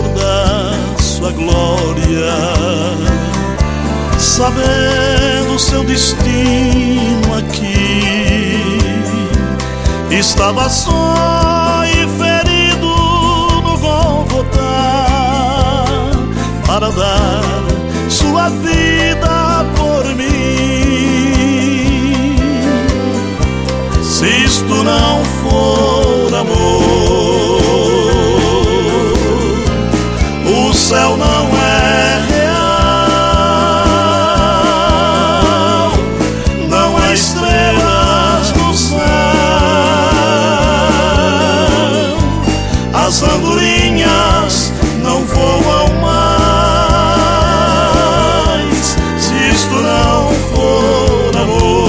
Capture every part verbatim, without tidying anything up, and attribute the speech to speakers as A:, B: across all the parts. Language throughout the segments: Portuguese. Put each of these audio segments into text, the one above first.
A: da sua glória, sabendo seu destino aqui. Estava só e ferido no Gólgota para dar sua vida por mim. Se isto não for amor, o céu não é real, não há estrelas no céu, as andorinhas não voam mais. Se isto não for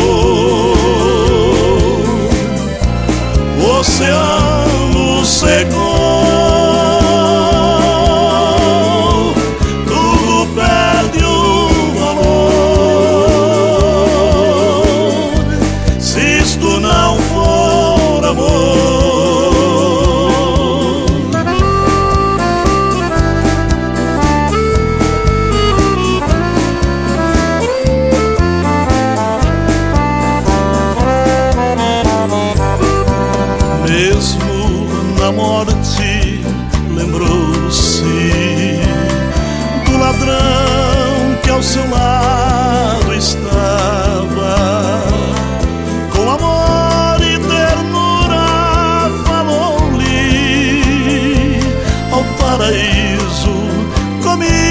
A: amor, o oceano secou, mesmo na morte, lembrou-se do ladrão que ao seu lado estava. Com amor e ternura falou-lhe ao paraíso comigo.